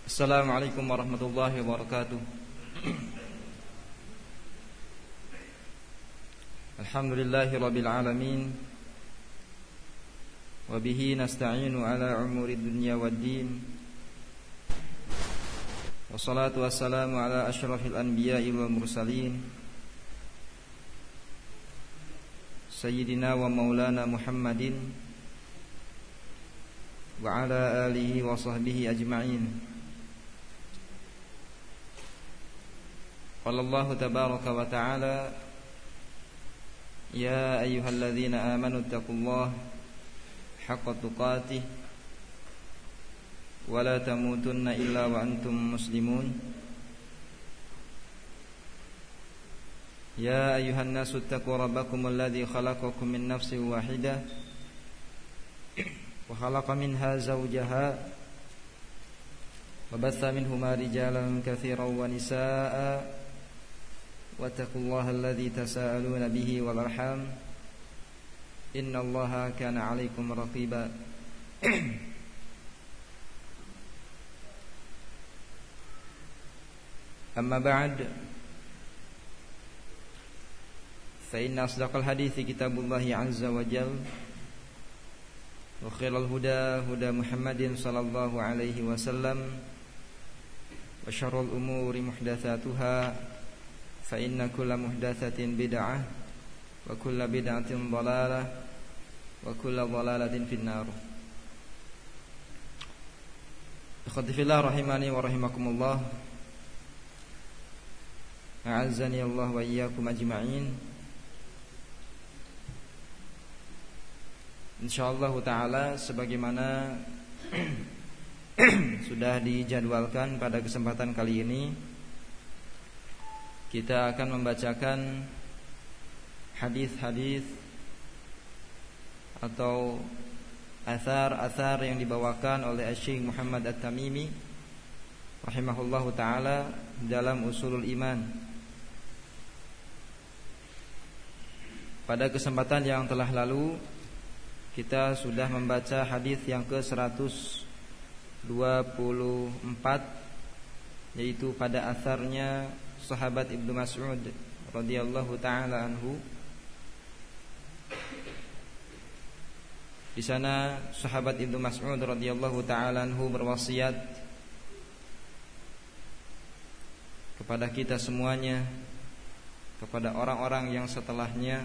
Assalamualaikum warahmatullahi wabarakatuh. Alhamdulillahi rabbil alamin. Wa bihi nasta'inu ala umuri dunya waddin. Wassalatu wassalamu ala asyrafil anbiya'i wal mursalin, Sayyidina wa maulana Muhammadin wa ala alihi wa sahbihi ajma'in. Qala Allah tabaraka wa ta'ala, Ya ayyuhalladzina amanu taqullaha haqqa tuqatih wa la tamutunna illa wa antum muslimun. Ya ayyuhan nasu taqu rabbakumul ladzi khalaqakum min nafsin wahidah wa khalaqa minha zawjaha wa batha minhuma rijalan katsiran wa nisaa'a wattaqullaha alladzi tasaaluna bihi wal arham innallaha kana 'alaikum raqiba. Amma ba'd, fa inna asdaqal hadithi kitabullahi 'azza wa jalla wa khairal huda huda Muhammadin sallallahu alaihi wasallam wa syarrul umuri muhdatsatuha fa inna kulla muhdatsatin bid'ah wa kulla bid'atin dhalalah wa kulla dhalalatin finnar. Ikhwati fillah rahimani wa rahimakumullah. A'azzani Allah wa iyyakum ajma'in. Insyaallah taala sebagaimana sudah dijadwalkan pada kesempatan kali ini, kita akan membacakan hadis-hadis atau athar-athar yang dibawakan oleh Syekh Muhammad At-Tamimi rahimahullahu taala dalam Ushulul Iman. Pada kesempatan yang telah lalu kita sudah membaca hadis yang ke-124, yaitu pada atharnya sahabat Ibnu Mas'ud radhiyallahu taala anhu. Di sana sahabat Ibnu Mas'ud radhiyallahu taala anhu berwasiat kepada kita semuanya, kepada orang-orang yang setelahnya,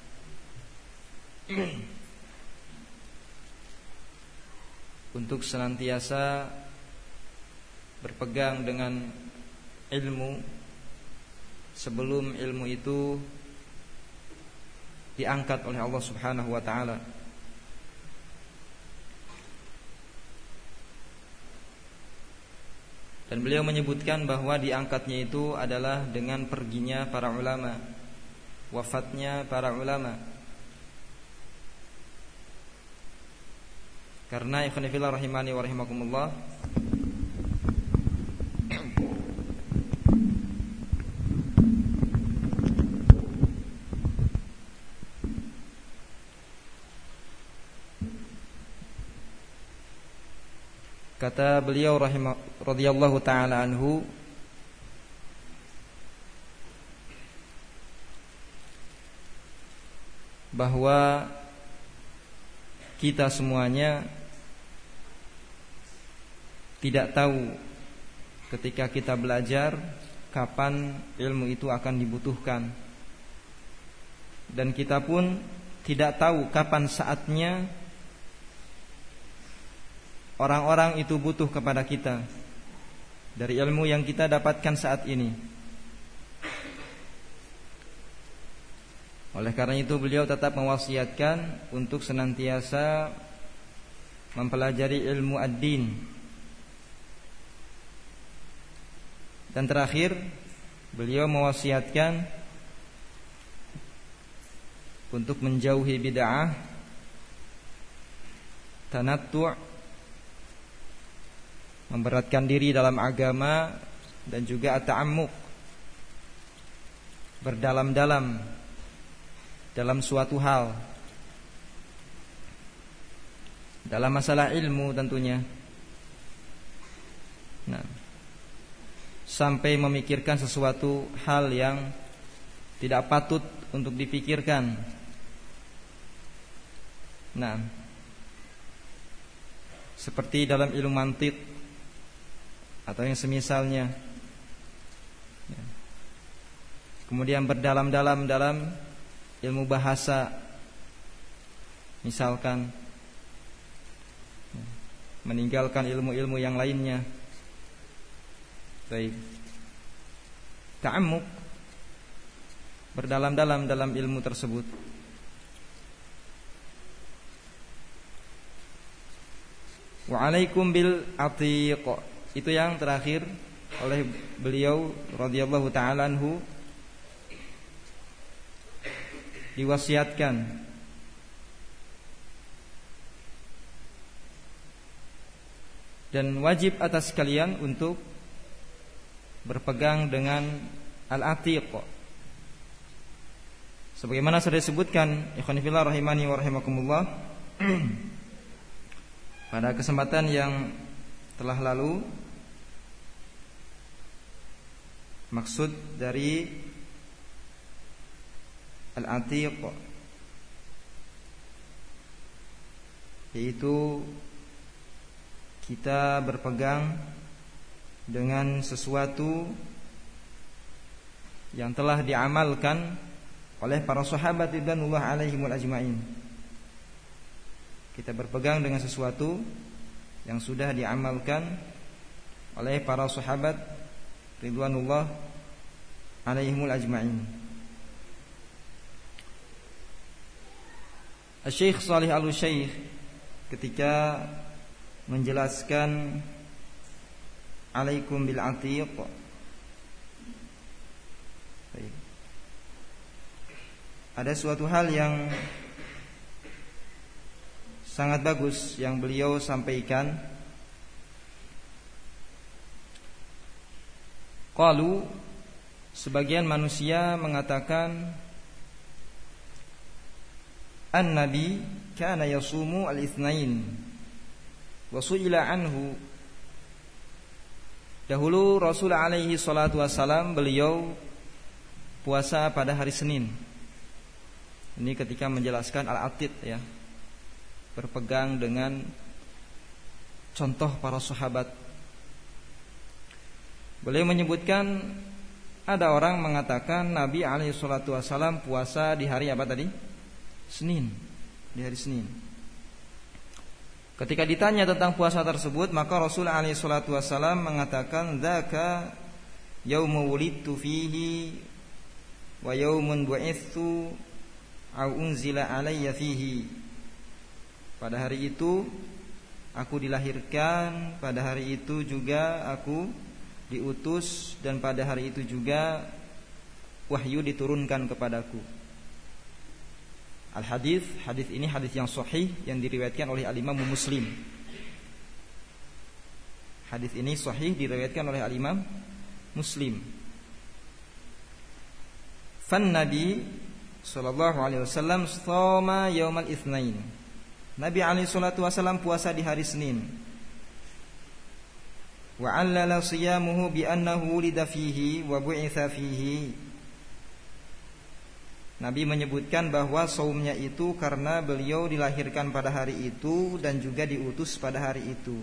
untuk senantiasa berpegang dengan ilmu sebelum ilmu itu diangkat oleh Allah Subhanahu wa taala. Dan beliau menyebutkan bahwa diangkatnya itu adalah dengan perginya para ulama, wafatnya para ulama. Karena ikhwan fillah rahimani wa rahimakumullah, kata beliau radhiyallahu taala anhu, bahwa kita semuanya tidak tahu ketika kita belajar kapan ilmu itu akan dibutuhkan, dan kita pun tidak tahu kapan saatnya orang-orang itu butuh kepada kita dari ilmu yang kita dapatkan saat ini. Oleh karena itu beliau tetap mewasiatkan untuk senantiasa mempelajari ilmu ad-din. Dan terakhir beliau mewasiatkan untuk menjauhi bid'ah, tanattu', memberatkan diri dalam agama, dan juga at-ta'ammuq, berdalam-dalam dalam suatu hal, dalam masalah ilmu tentunya. Nah, sampai memikirkan sesuatu hal yang tidak patut untuk dipikirkan. Nah, seperti dalam ilmu mantiq atau yang semisalnya. Kemudian berdalam-dalam dalam ilmu bahasa, misalkan meninggalkan ilmu-ilmu yang lainnya. Baik. Ta'ammuk, berdalam-dalam dalam ilmu tersebut. Wa alaikum bil atiq, itu yang terakhir oleh beliau radhiyallahu ta'ala anhu diwasiatkan. Dan wajib atas kalian untuk berpegang dengan al-atiq. Sebagaimana sudah disebutkan, ikhwan fillah rahimani wa rahimakumullah, pada kesempatan yang telah lalu, maksud dari al-atiq yaitu kita berpegang dengan sesuatu yang telah diamalkan oleh para sahabat ridwanullah alaihimul ajmain. Kita berpegang dengan sesuatu yang sudah diamalkan oleh para sahabat ridwanullah alaihimul ajmain. Syekh Shalih Al-Utsaimin ketika menjelaskan alaikum bil atiq, ada suatu hal yang sangat bagus yang beliau sampaikan. Qalu, sebagian manusia mengatakan an-nabi kana yasumu al-itsnain wa su'ila anhu. Dahulu Rasul alaihi salatu wassalam beliau puasa pada hari Senin. Ini ketika menjelaskan al-atid, ya, berpegang dengan contoh para sahabat. Beliau menyebutkan ada orang mengatakan Nabi alaihi salatu wassalam puasa di hari apa tadi? Senin, di hari Senin. Ketika ditanya tentang puasa tersebut, maka Rasul alaihi salatu wassalam mengatakan, "Dzaka yaumu wulidtu fihi wa yaumun bu'itsu au unzila alayya fihi." Pada hari itu aku dilahirkan, pada hari itu juga aku diutus, dan pada hari itu juga wahyu diturunkan kepadaku. Al-hadis, hadis ini hadis yang sahih yang diriwayatkan oleh Al-Imam Muslim. Hadis ini sahih diriwayatkan oleh Al-Imam Muslim. Fan Nabi sallallahu alaihi wasallam shoma yaumal itsnain. Nabi alaihi salatu wasallam puasa di hari Senin. Wa 'allala siyamuhu bi annahu wulida fihi wa bu'itsa fihi. Nabi menyebutkan bahwa saumnya itu karena beliau dilahirkan pada hari itu dan juga diutus pada hari itu.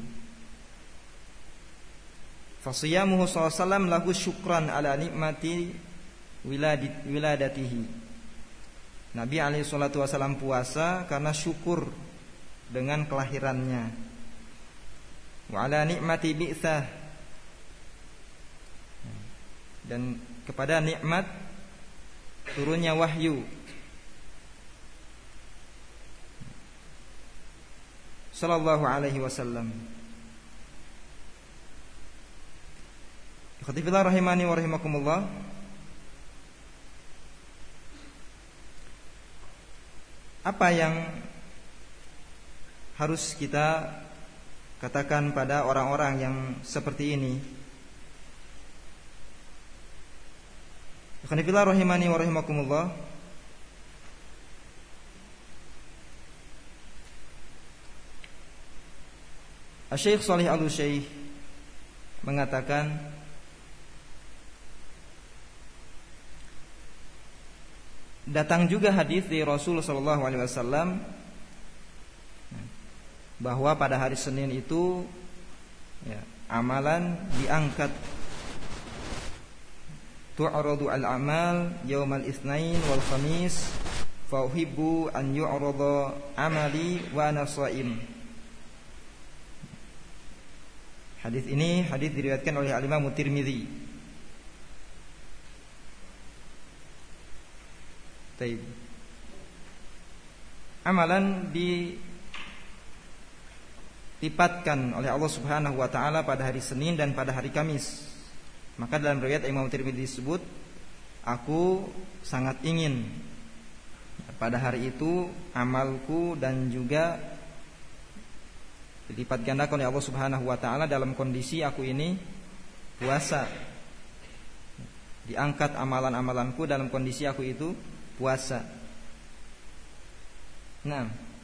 Fasiyamuhu sallallahu alaihi wasallam lahu syukran ala nikmati wiladatihi. Nabi alaihi salatu wasallam puasa karena syukur dengan kelahirannya. Wa ala nikmati bi'tsah, dan kepada nikmat turunnya wahyu. Sallallahu alaihi wasallam. Ikhwatifillah rahimani wa rahimakumullah. Apa yang harus kita katakan pada orang-orang yang seperti ini? Ikhwanifillah rahimani wa rahimakumullah. Syekh Shalih Al-Utsaimin mengatakan datang juga hadis dari Rasul sallallahu alaihi wasallam bahwa pada hari Senin itu ya, amalan diangkat. Tu'radu al-amal yaumal itsnain wal khamis fa uhibbu an yu'rada amali wa ana shaim. Hadis ini diriwayatkan oleh Al-Imam Tirmidzi. Baik. Amalan dilipatkan oleh Allah Subhanahu wa taala pada hari Senin dan pada hari Kamis. Maka dalam riwayat Imam Tirmidzi disebut, aku sangat ingin pada hari itu amalku dan juga dilipat gandakan oleh Allah Subhanahu wa taala dalam kondisi aku ini puasa. Diangkat amalan-amalanku dalam kondisi aku itu puasa. Nah,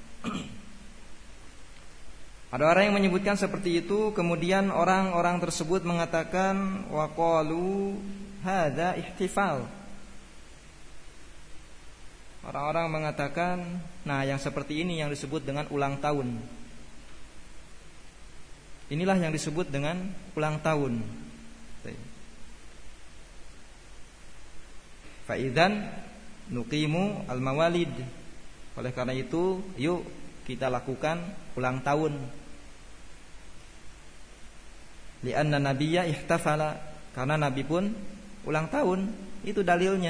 ada orang yang menyebutkan seperti itu, kemudian orang-orang tersebut mengatakan wa qalu hadza ihtifal. Orang-orang mengatakan, nah yang seperti ini yang disebut dengan ulang tahun. Inilah yang disebut dengan ulang tahun. Fa idzan nuqimu al-mawalid. Oleh karena itu, yuk kita lakukan ulang tahun. Lianna nabiyya ihtafala, karena nabi pun ulang tahun, itu dalilnya.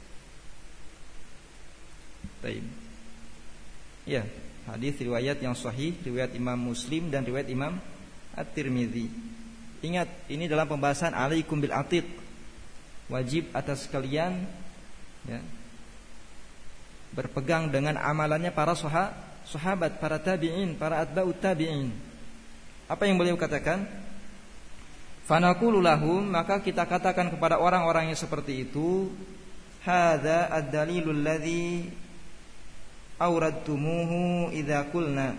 Baik. Ya, hadis riwayat yang sahih, riwayat Imam Muslim dan riwayat Imam At-Tirmidzi. Ingat, ini dalam pembahasan alaikum bil atiq. Wajib atas kalian ya, berpegang dengan amalannya para sahabat, para tabi'in, para atba'ut tabi'in. Apa yang beliau katakan? Fanaqulu lahum, maka kita katakan kepada orang-orang yang seperti itu, hadza ad-dalilul ladzi awradtumuhu idza qulna.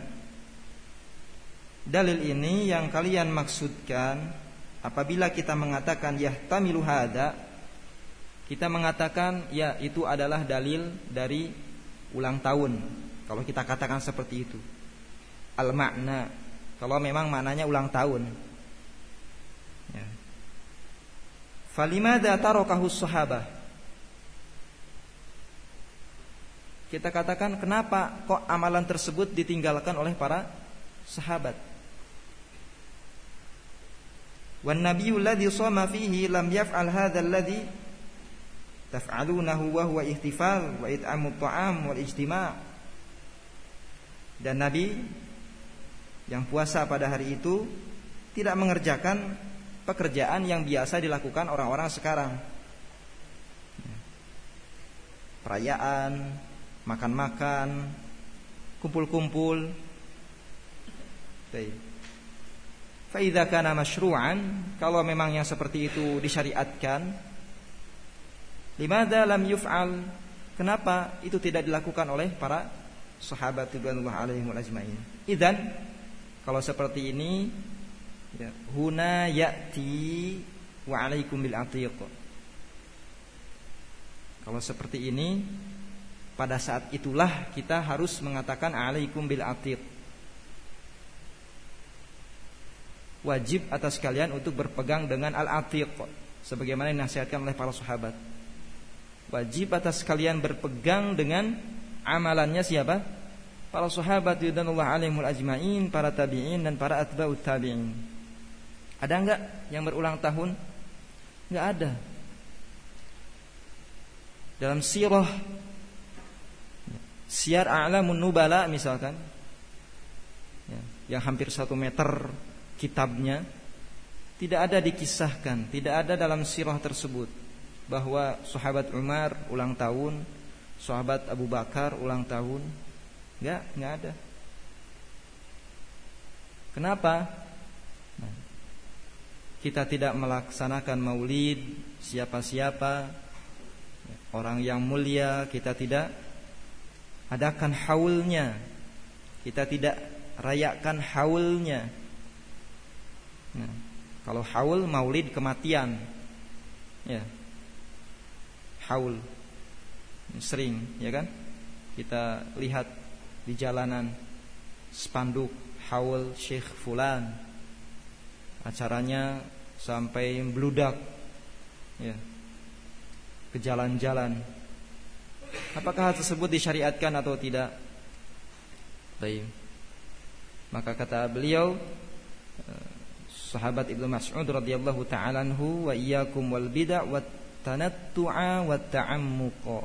Dalil ini yang kalian maksudkan apabila kita mengatakan yahtamilu hadza, kita mengatakan ya itu adalah dalil dari ulang tahun. Kalau kita katakan seperti itu, al makna, kalau memang maknanya ulang tahun. Ya. Falimada tarakahus sahabah. Kita katakan kenapa kok amalan tersebut ditinggalkan oleh para sahabat? Wan nabiyyu alladhi shama fihi lam yaf'al hadzal ladzi taf'alunahu wa huwa ihtifal wa it'amut ta'am wal ijtima'. Dan Nabi yang puasa pada hari itu tidak mengerjakan pekerjaan yang biasa dilakukan orang-orang sekarang. Perayaan, makan-makan, kumpul-kumpul. Baik. Fa idza kana masyru'an, kalau memang yang seperti itu disyariatkan, limadza lam yuf'al? Kenapa itu tidak dilakukan oleh para sahabat radhiyallahu alaihim ajmain? Idzan, kalau seperti ini ya, huna ya'ti wa alaikum bil atiq. Kalau seperti ini, pada saat itulah kita harus mengatakan alaikum bil atiq. Wajib atas kalian untuk berpegang dengan al-atiq, sebagaimana dinasihatkan oleh para sahabat. Wajib atas kalian berpegang dengan amalannya siapa? Para sahabat radhiyallahu alaihim ajmain, para tabi'in dan para atba'ut tabi'in. Ada enggak yang berulang tahun? Enggak ada. Dalam sirah Syiar A'lamun Nubala misalkan, yang hampir 1 meter kitabnya, tidak ada dikisahkan, tidak ada dalam sirah tersebut bahwa sahabat Umar ulang tahun, sahabat Abu Bakar ulang tahun. Enggak ada. Kenapa? Kita tidak melaksanakan maulid siapa-siapa, orang yang mulia, kita tidak adakan haulnya, kita tidak rayakan haulnya. Nah, kalau haul maulid kematian, ya, haul. Sering, ya kan? Kita lihat di jalanan spanduk haul Syekh Fulan, acaranya sampai bludak, ya, ke jalan-jalan. Apakah hal tersebut disyariatkan atau tidak? Baik. Maka kata beliau, sahabat Ibnu Mas'ud radhiyallahu ta'ala anhu, wa iyyakum wal bid'ah wat tanattu'a wat ta'ammuq.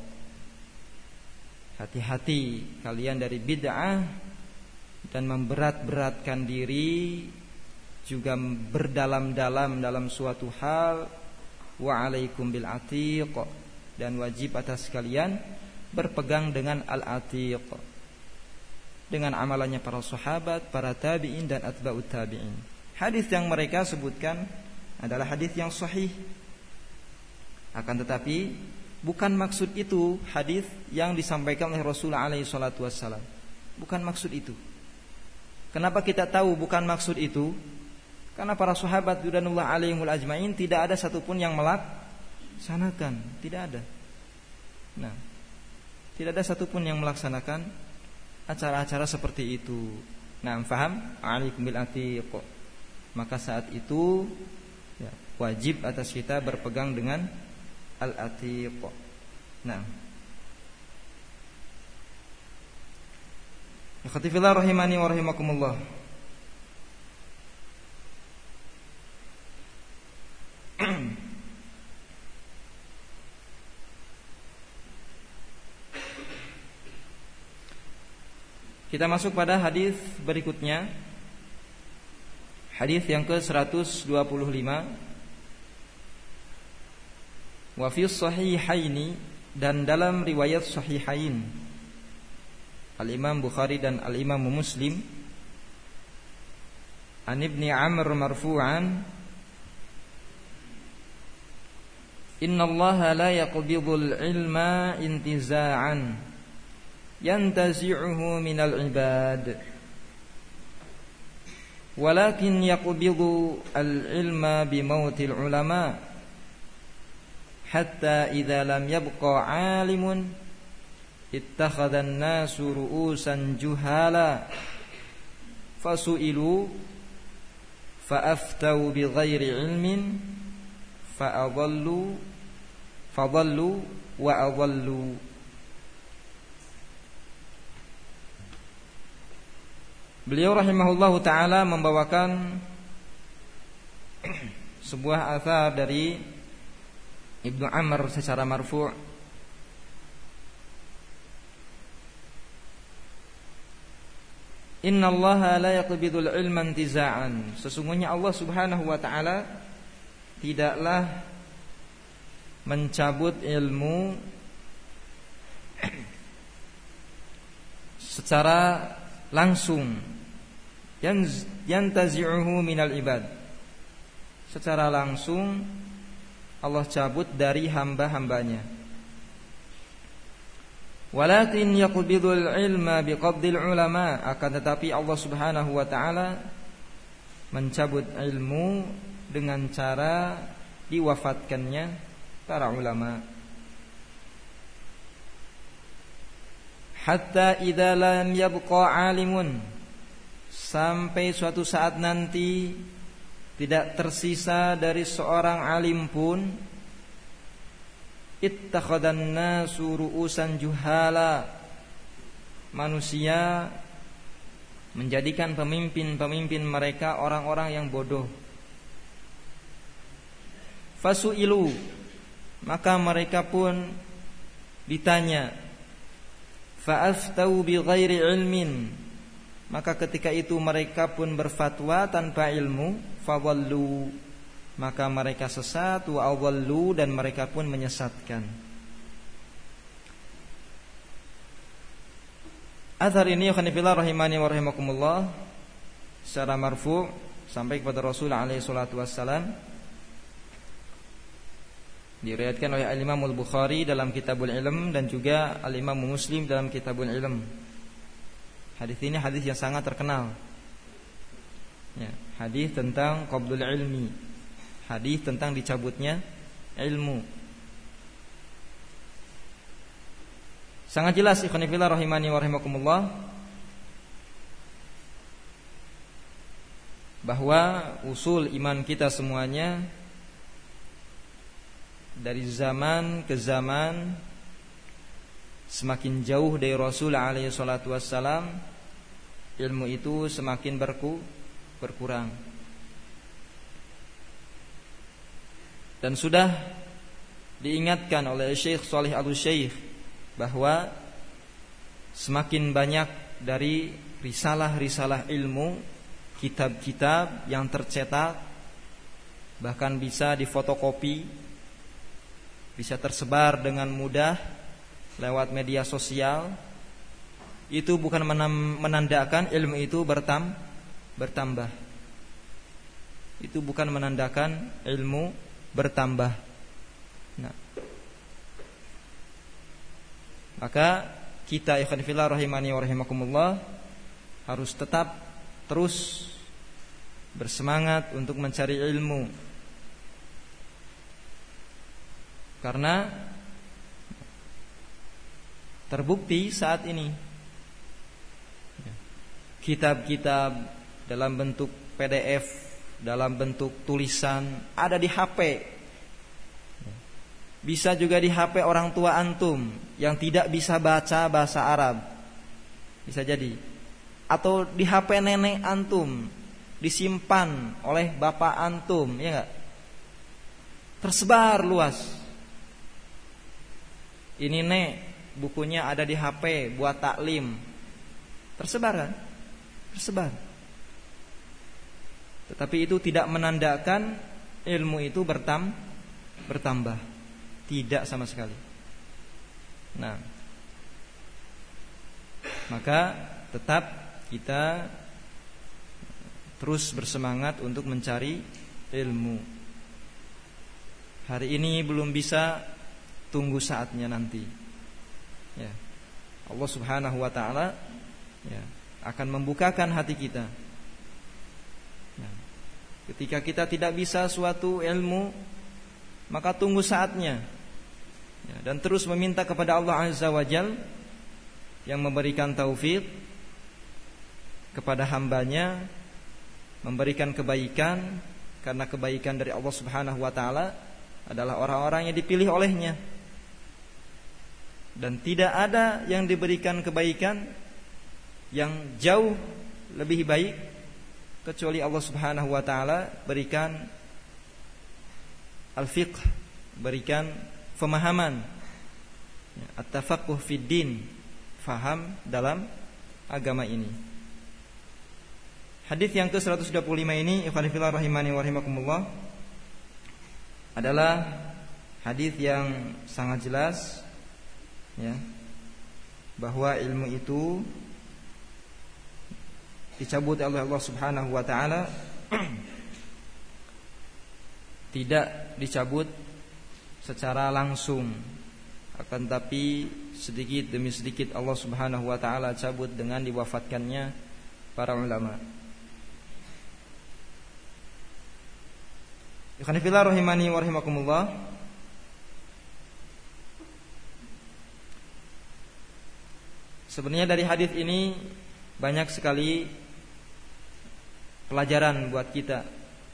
Hati-hati kalian dari bid'ah dan memberat-beratkan diri, juga berdalam-dalam dalam suatu hal. Wa alaikum bil atiq, dan wajib atas kalian berpegang dengan al-atiq, dengan amalannya para sahabat, para tabi'in dan atba'ut tabi'in. Hadis yang mereka sebutkan adalah hadis yang sahih. Akan tetapi bukan maksud itu hadis yang disampaikan oleh Rasulullah alaihi salatu wassalam. Bukan maksud itu. Kenapa kita tahu bukan maksud itu? Karena para sahabat ridwanullah alaihimul ajmain tidak ada satupun yang melaksanakan, tidak ada. Nah, tidak ada satupun yang melaksanakan acara-acara seperti itu. Nah, faham? Alaikum bil atiq. Maka saat itu ya, wajib atas kita berpegang dengan al-atiq. Nah, ikhtifillah rahimani wa rahimakumullah. Kita masuk pada hadis berikutnya. Hadis yang ke-125. Wa fi sahihaini, dan dalam riwayat sahihain Al-Imam Bukhari dan Al-Imam Muslim, an Ibni Amr marfu'an, innallaha la yaqbidul ilma intiza'an yantazi'uhu minal ibad, walakin yaqbidu al-ilma bimautil ulama, hatta idza lam yabqa 'alimun ittakhadha an-nasu ru'usan juhala fasu'ilu fa'aftau bighairi ilmin fa'adallu wa adallu. Beliau rahimahullahu ta'ala membawakan sebuah athar dari Ibnu Amr secara marfu'. Innallaha la yaqbidul ilma intiza'an. Sesungguhnya Allah Subhanahu wa ta'ala tidaklah mencabut ilmu secara langsung, yantazi'uhu minal ibad. Secara langsung Allah cabut dari hamba-hambanya. Walakin yaqbidul ilma biqabdil ulama, akan tetapi Allah Subhanahu wa ta'ala mencabut ilmu dengan cara diwafatkannya para ulama. Hatta idza lam yabqa 'alimun, sampai suatu saat nanti tidak tersisa dari seorang alim pun, ittakhadhan nasu ru'usan juhala, manusia menjadikan pemimpin-pemimpin mereka orang-orang yang bodoh. Fasu'ilu, maka mereka pun ditanya, fa'aftau bighairi ilmin, maka ketika itu mereka pun berfatwa tanpa ilmu. Fadallu, maka mereka sesat. Wa adallu, dan mereka pun menyesatkan. Athar ini khonifillah rahimani wa rahimakumullah secara marfu' sampai kepada Rasul alaihi salatu wassalam, diriwayatkan oleh Al-Imam Al-Bukhari dalam Kitabul Ilm dan juga Al-Imam Muslim dalam Kitabul Ilm. Hadis ini hadis yang sangat terkenal. Ya, hadis tentang qabdul ilmi, hadis tentang dicabutnya ilmu. Sangat jelas ikhwan fillah rahimani wa rahimakumullah bahwa usul iman kita semuanya dari zaman ke zaman semakin jauh dari Rasul alaihi salatu wassalam, ilmu itu semakin berkurang. Dan sudah diingatkan oleh Syekh Shalih Al-Utsaimin bahwa semakin banyak dari risalah-risalah ilmu, kitab-kitab yang tercetak, bahkan bisa difotokopi, bisa tersebar dengan mudah lewat media sosial, itu bukan menandakan ilmu itu bertambah. Itu bukan menandakan ilmu bertambah. Nah, maka kita ikhwan fillah rahimani wa rahimakumullah harus tetap terus bersemangat untuk mencari ilmu. Karena terbukti saat ini kitab-kitab dalam bentuk PDF, dalam bentuk tulisan ada di HP. Bisa juga di HP orang tua antum yang tidak bisa baca bahasa Arab. Bisa jadi. Atau di HP nenek antum, disimpan oleh bapak antum, ya enggak? Tersebar luas. Ini nek, bukunya ada di HP buat taklim. Tersebar kan? Tersebar. Tetapi itu tidak menandakan ilmu itu bertambah. Tidak sama sekali. Nah, maka tetap kita terus bersemangat untuk mencari ilmu. Hari ini belum bisa, tunggu saatnya nanti. Ya. Allah Subhanahu wa taala ya, akan membukakan hati kita. Ya. Ketika kita tidak bisa suatu ilmu, maka tunggu saatnya ya, dan terus meminta kepada Allah Azza wa Jal yang memberikan taufik kepada hambanya, memberikan kebaikan, karena kebaikan dari Allah Subhanahu wa ta'ala adalah orang-orang yang dipilih olehnya. Dan tidak ada yang diberikan kebaikan yang jauh lebih baik kecuali Allah Subhanahu wa ta'ala berikan al-fiqh, berikan pemahaman, at-tafaqquh fid din, faham dalam agama ini. Hadis yang ke-125 ini ikhwan fillah rahimani wa rahimakumullah adalah hadis yang sangat jelas ya, bahwa ilmu itu dicabut oleh Allah Subhanahu wa taala tidak dicabut secara langsung, akan tapi sedikit demi sedikit Allah Subhanahu wa taala cabut dengan diwafatkannya para ulama. Ikhwan fillah rahimani wa rahimakumullah, sebenarnya dari hadis ini banyak sekali pelajaran buat kita.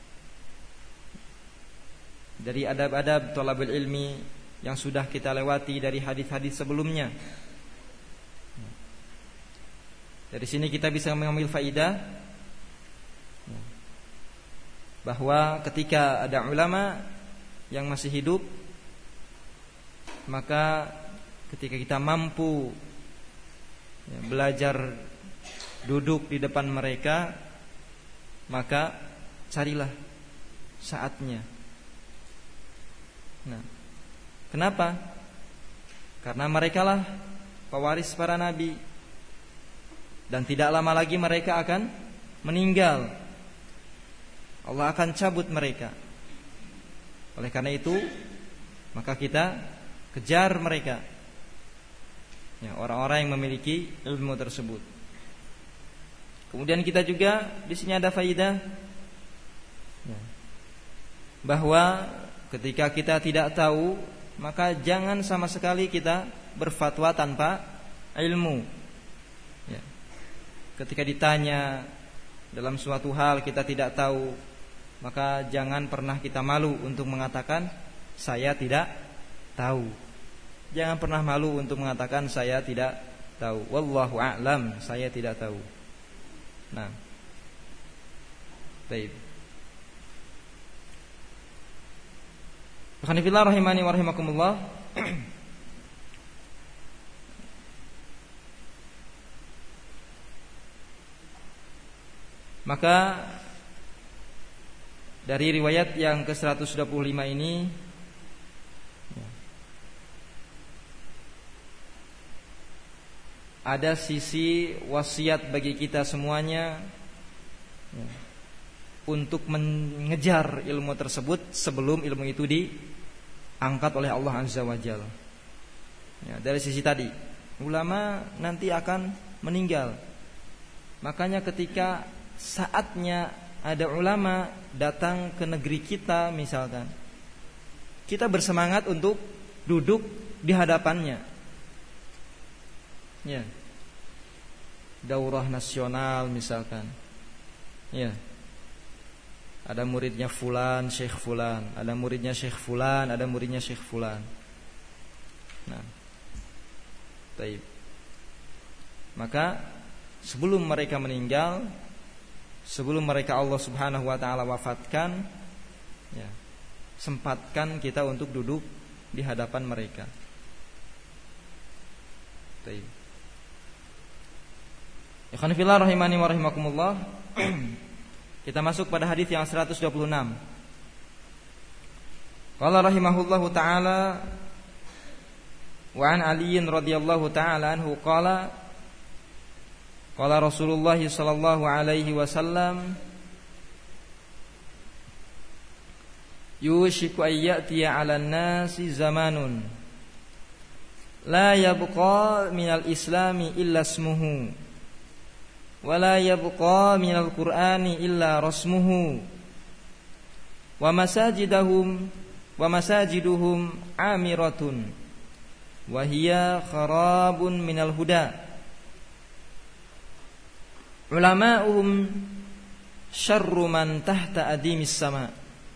Dari adab-adab thalabul ilmi yang sudah kita lewati dari hadis-hadis sebelumnya. Dari sini kita bisa mengambil faidah bahwa ketika ada ulama yang masih hidup, maka ketika kita mampu belajar duduk di depan mereka, maka carilah saatnya. Nah, kenapa? Karena merekalah pewaris para nabi, dan tidak lama lagi mereka akan meninggal. Allah akan cabut mereka. Oleh karena itu, maka kita kejar mereka, ya, orang-orang yang memiliki ilmu tersebut. Kemudian kita juga di sini ada faidah ya, bahwa ketika kita tidak tahu, maka jangan sama sekali kita berfatwa tanpa ilmu. Ya. Ketika ditanya dalam suatu hal kita tidak tahu, maka jangan pernah kita malu untuk mengatakan saya tidak tahu. Jangan pernah malu untuk mengatakan saya tidak tahu. Wallahu a'lam, saya tidak tahu. Nah, baik. Alhamdulillah rahimani wa rahimakumullah. Maka dari riwayat yang ke-125 ini ada sisi wasiat bagi kita semuanya untuk mengejar ilmu tersebut sebelum ilmu itu diangkat oleh Allah Azza wa Jalla. Ya, dari sisi tadi, ulama nanti akan meninggal. Makanya ketika saatnya ada ulama datang ke negeri kita misalkan, kita bersemangat untuk duduk di hadapannya. Ya. Daurah nasional misalkan. Ya. Ada muridnya fulan, syekh fulan, ada muridnya syekh fulan, ada muridnya syekh fulan. Nah. Baik. Maka sebelum mereka meninggal, sebelum mereka Allah Subhanahu wa taala wafatkan, ya, sempatkan kita untuk duduk di hadapan mereka. Baik. Ikhwan fillah rahimani wa rahimakumullah. Kita masuk pada hadis yang 126. Qala rahimahullahu taala wa an Ali radhiyallahu taala anhu qala qala Rasulullah sallallahu alaihi wasallam yushiku ayyatiya 'alan nasi zamanun la yabqa minal islami illa ismuhu wa la yabqa minal qur'ani illa rasmuhu wa masajiduhum amiratun wa hiya kharabun minal huda ulama'uhum syarru man tahta adimis sama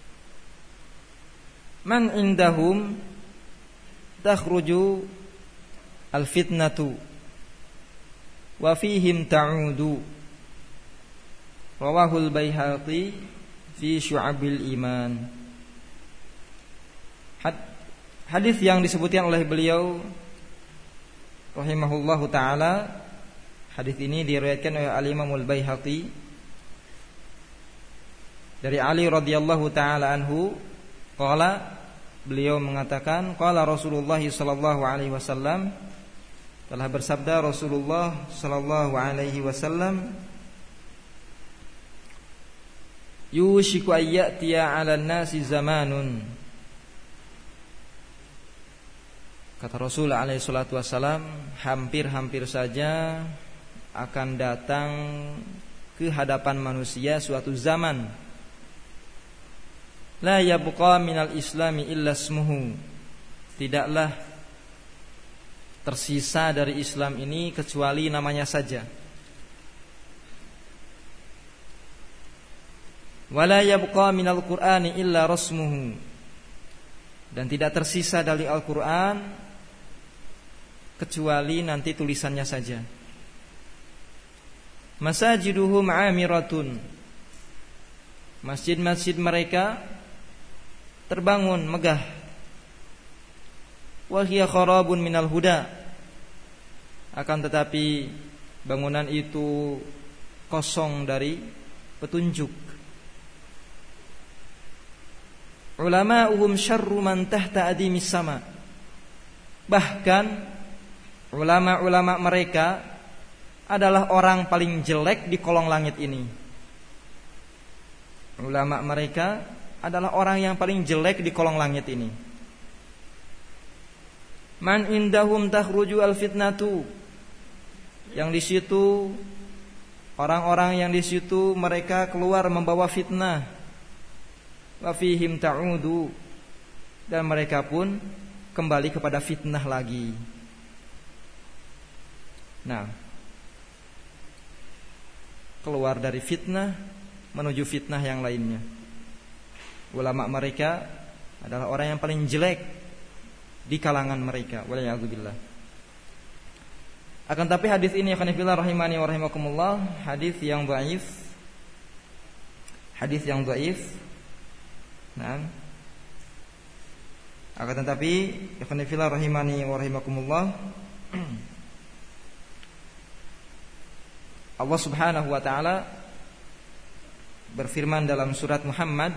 man indahum takhruju al-fitnatu wa fihim ta'udu rawahul Baihaqi fi Syu'abil Iman. Hadis yang disebutkan oleh beliau rahimahullahu taala, hadis ini diriwayatkan oleh Al-Imam Al-Baihaqi dari Ali radhiyallahu taala anhu qala, beliau mengatakan qala Rasulullah sallallahu alaihi wasallam, telah bersabda Rasulullah sallallahu alaihi wasallam, yushiku ayyatiya 'alan nasi zamanun. Kata Rasul alaihi salatu wasallam, hampir-hampir saja akan datang ke hadapan manusia suatu zaman, la yabqa minal islami illa ismuhu, tidaklah tersisa dari Islam ini kecuali namanya saja. Wala yabqa minal qur'ani illa rasmuhu, dan tidak tersisa dari Al-Qur'an kecuali nanti tulisannya saja. Masajiduhum amiratun, masjid-masjid mereka terbangun megah. Wa hiya kharabun minal huda, akan tetapi bangunan itu kosong dari petunjuk. Ulama'uhum syarru man tahta adimis sama, bahkan ulama-ulama mereka adalah orang paling jelek di kolong langit ini. Ulama mereka adalah orang yang paling jelek di kolong langit ini. Man indahum takhruju al-fitnatu, yang di situ orang-orang yang di situ mereka keluar membawa fitnah. Wa fihim ta'udu, dan mereka pun kembali kepada fitnah lagi. Nah, keluar dari fitnah menuju fitnah yang lainnya. Ulama mereka adalah orang yang paling jelek di kalangan mereka. Waliyadzubillah. Akan tapi hadis ini akanillah rahimani wa rahimakumullah, hadis yang dhaif. Hadis yang dhaif. Nah, akan tetapi akanillah rahimani wa rahimakumullah, Allah Subhanahu wa taala berfirman dalam surat Muhammad,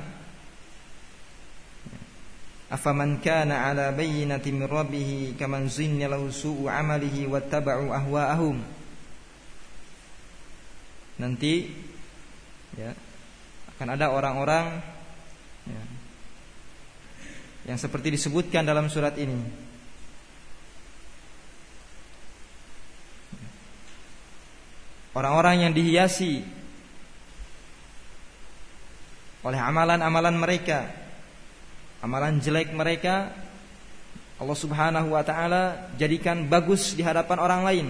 afaman kana ala bayyinatin min rabbih kaman zinna lahu su'u amalihi wattaba'u ahwa'ahum. Nanti ya, akan ada orang-orang ya, yang seperti disebutkan dalam surat ini. Orang-orang yang dihiasi oleh amalan-amalan mereka, amalan jelek mereka, Allah Subhanahu wa taala jadikan bagus di hadapan orang lain.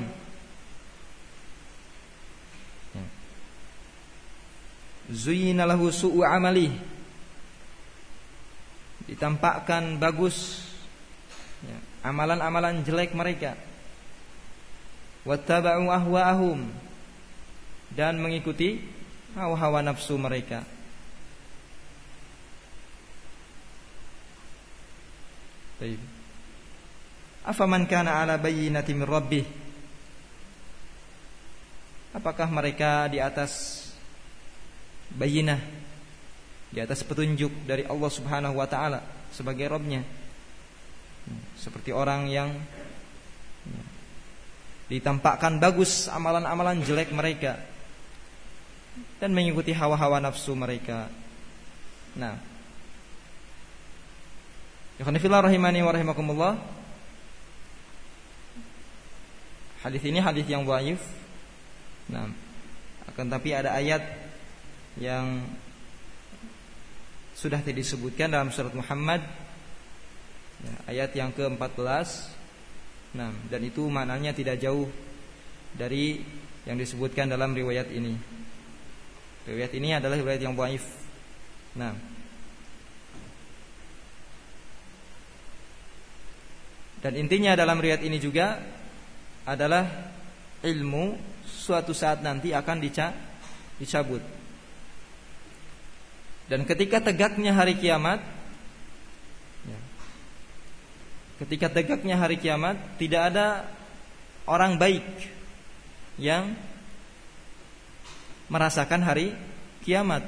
Zuyyina lahu su'u amalih, ditampakkan bagus ya, amalan-amalan jelek mereka. Wattaba'u ahwa'ahum, dan mengikuti hawa-hawa nafsu mereka. Baik. Afaman kana ala bayyinatin min rabbih, apakah mereka di atas bayyinah, di atas petunjuk dari Allah Subhanahu wa taala sebagai Rabbnya, seperti orang yang ditampakkan bagus amalan-amalan jelek mereka dan mengikuti hawa-hawa nafsu mereka. Nah, ikhwanifillah rahimani wa rahimakumullah, hadis ini hadis yang dhaif. Nah, akan tapi ada ayat yang sudah disebutkan dalam surat Muhammad ya, ayat yang ke-14. Nah, dan itu maknanya tidak jauh dari yang disebutkan dalam riwayat ini. Riwayat ini adalah riwayat yang dhaif. Nah, dan intinya dalam riwayat ini juga adalah ilmu suatu saat nanti akan dicabut. Dan ketika tegaknya hari kiamat, ketika tegaknya hari kiamat, tidak ada orang baik yang merasakan hari kiamat.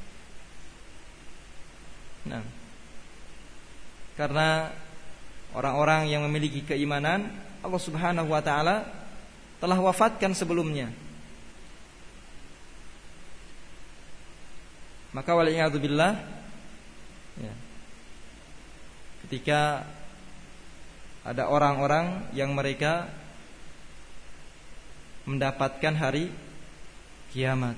Nah, karena orang-orang yang memiliki keimanan, Allah Subhanahu wa taala telah wafatkan sebelumnya. Maka waliyadzubillah ya, ketika ada orang-orang yang mereka mendapatkan hari kiamat.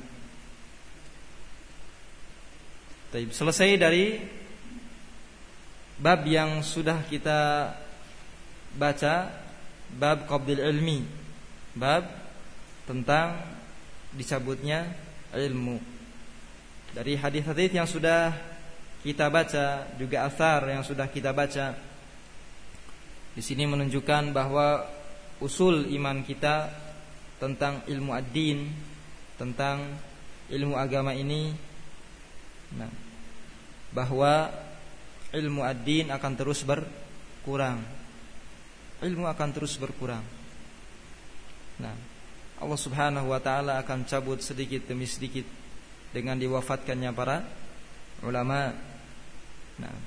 Selesai dari bab yang sudah kita baca, bab qabdil ilmi, bab tentang dicabutnya ilmu. Dari hadis-hadis yang sudah kita baca, juga athar yang sudah kita baca, di sini menunjukkan bahwa usul iman kita tentang ilmu ad-din, tentang ilmu agama ini, nah, bahwa ilmu ad-din akan terus berkurang. Ilmu akan terus berkurang. Nah, Allah Subhanahu wa taala akan cabut sedikit demi sedikit dengan diwafatkannya para ulama. Nah,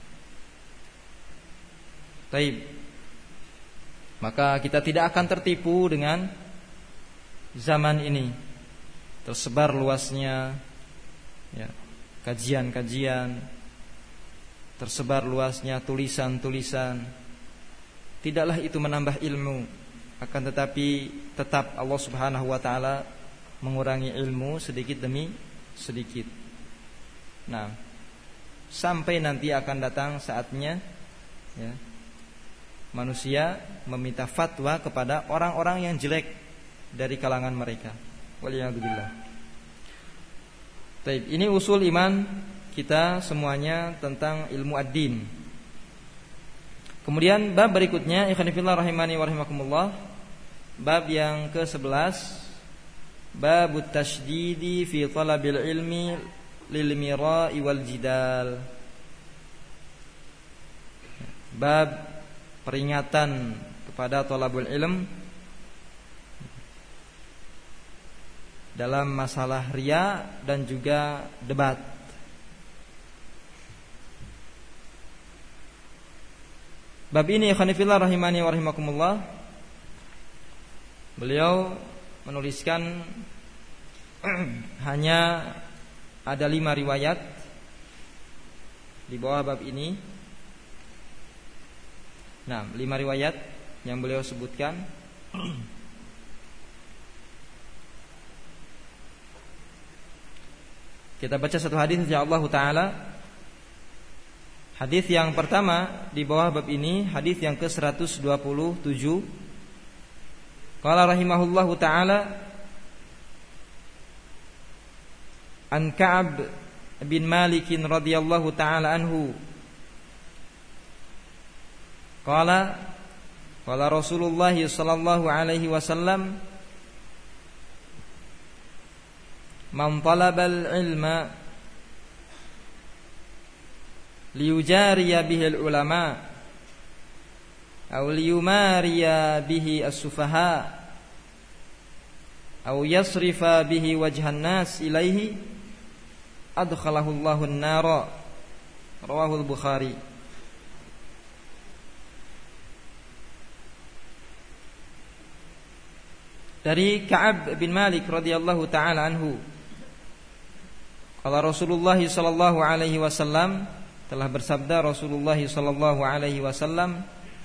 taib. Maka kita tidak akan tertipu dengan zaman ini. Tersebar luasnya ya, kajian-kajian, tersebar luasnya tulisan-tulisan. Tidaklah itu menambah ilmu, akan tetapi tetap Allah Subhanahu wa taala mengurangi ilmu sedikit demi sedikit. Nah, sampai nanti akan datang saatnya ya, manusia meminta fatwa kepada orang-orang yang jelek, dari kalangan mereka. Waliyadzubillah. Baik, ini usul iman kita semuanya tentang ilmu ad-din. Kemudian bab berikutnya, ikhwan fillah rahimani wa rahimakumullah, bab yang ke-11, babut tasydidi fi talabil ilmi lil mira'i wal jidal. Bab peringatan kepada thalabul ilm dalam masalah riya dan juga debat. Bab ini ikhwan fillah rahimani wa rahimakumullah, beliau menuliskan hanya ada 5 riwayat di bawah bab ini. Nah, 5 riwayat yang beliau sebutkan. Kita baca satu hadis ya Allah Ta'ala. Hadis yang pertama di bawah bab ini, hadis yang ke-127. Qala rahimahullahu ta'ala, an Ka'ab bin Malik radhiyallahu ta'ala anhu. Qala Rasulullah sallallahu alaihi wasallam, man talabal ilma liyujariya bihil ulama aw liyumariya bihi as-sufaha aw yasrifa bihi wajhan nas ilaihi adkhalahu Allahu an-nara. Rawahul Bukhari. Dari Ka'ab bin Malik radhiyallahu ta'ala anhu, qala Rasulullah sallallahu alaihi wasallam, telah bersabda Rasulullah sallallahu alaihi wasallam,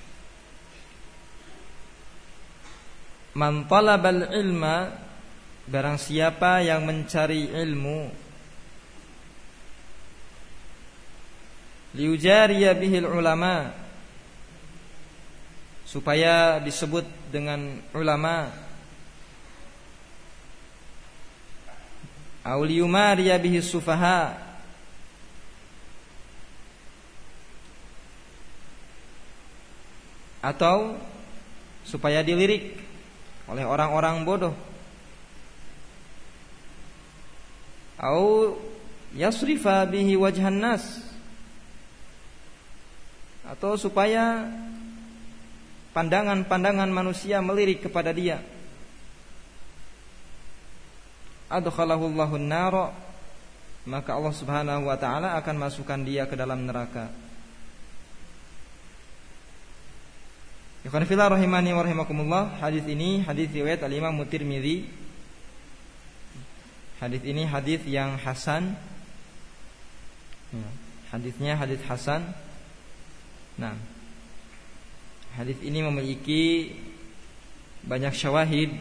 man talabal ilma, barang siapa yang mencari ilmu, liujariya bihil ulama, supaya disebut dengan ulama, auliyumariya bihi sufaha, atau supaya dilirik oleh orang-orang bodoh, au yasrifa bihi wajhan nas, atau supaya pandangan-pandangan manusia melirik kepada dia. Adkhalahu Allahu an-nara, maka Allah Subhanahu wa taala akan masukkan dia ke dalam neraka. Ikhwan fillah rahimani wa rahimakumullah, hadis ini hadis riwayat al-Imam Tirmidzi. Hadis ini hadis yang hasan. Hadisnya hadis hasan. Nah, hadis ini memiliki banyak syawahid.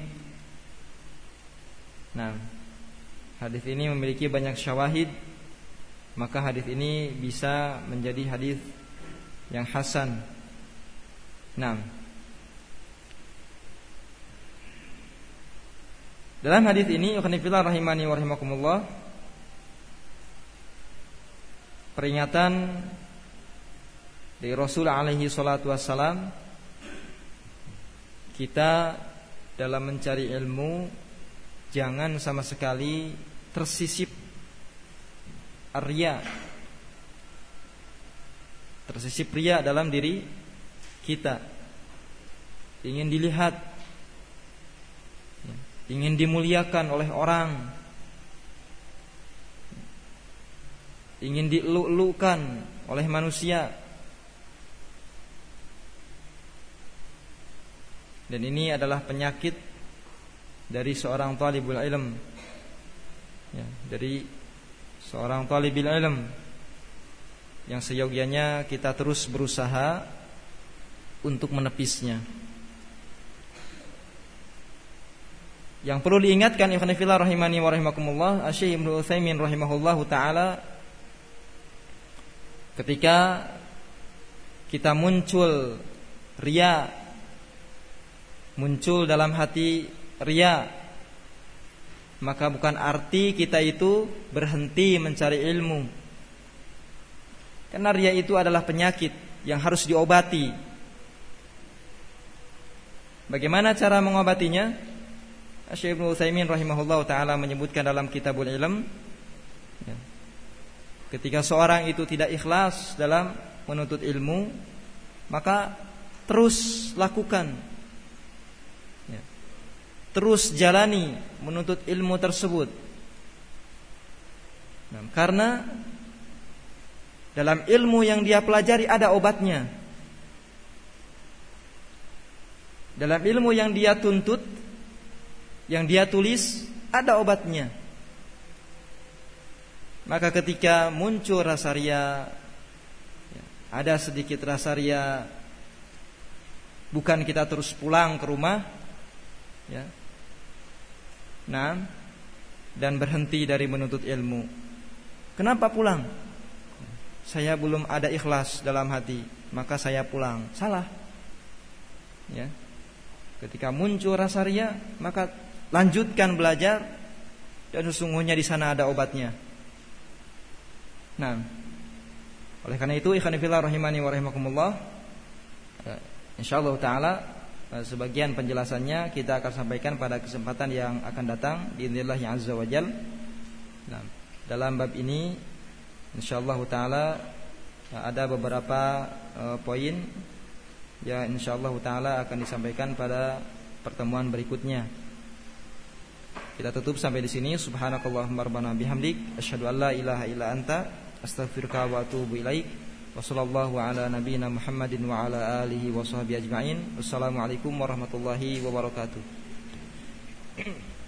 Nah, hadis ini memiliki banyak syawahid, maka hadis ini bisa menjadi hadis yang hasan. Nah, dalam hadis ini, ikhwanifillah rahimani wa rahimakumullah, peringatan dari Rasul alaihi salatu wassalam, kita dalam mencari ilmu jangan sama sekali tersisip riya, tersisip riya dalam diri kita, ingin dilihat, ingin dimuliakan oleh orang, ingin dieluk-elukan oleh manusia. Dan ini adalah penyakit dari seorang talibul ilm, ya, dari seorang talibul ilm yang seyogianya kita terus berusaha untuk menepisnya. Yang perlu diingatkan ikhwan fillah rahimani wa rahimakumullah, Asy-Syaikh Ibnu Utsaimin rahimahullahu taala, ketika kita muncul riya, muncul dalam hati riya, maka bukan arti kita itu berhenti mencari ilmu. Karena riya itu adalah penyakit yang harus diobati. Bagaimana cara mengobatinya? Syekh Ibnu Utsaimin rahimahullah taala menyebutkan dalam Kitabul Ilm, ketika seorang itu tidak ikhlas dalam menuntut ilmu, maka terus lakukan, terus jalani menuntut ilmu tersebut. Karena dalam ilmu yang dia pelajari ada obatnya. Dalam ilmu yang dia tuntut, yang dia tulis, ada obatnya. Maka ketika muncul rasa riya, ada sedikit rasa riya, bukan kita terus pulang ke rumah, dan berhenti dari menuntut ilmu. Kenapa pulang? Saya belum ada ikhlas dalam hati, maka saya pulang. Salah. Ketika muncul rasa riya, maka lanjutkan belajar, dan sesungguhnya di sana ada obatnya. Oleh karena itu, ikhwan fillah rahimani wa rahimakumullah, insyaallah taala sebagian penjelasannya kita akan sampaikan pada kesempatan yang akan datang biidznillah azza wajal. Dalam bab ini insyaallah taala ada beberapa poin yang insyaallah taala akan disampaikan pada pertemuan berikutnya. Kita tutup sampai di sini. Subhanakallahumma rabbana bihamdik, asyhadu an la ilaha illa anta, astaghfiruka wa atubu ilaik. Wassallallahu ala nabiyyina Muhammadin wa ala alihi wa sahbihi ajma'in. Wassalamualaikum warahmatullahi wabarakatuh.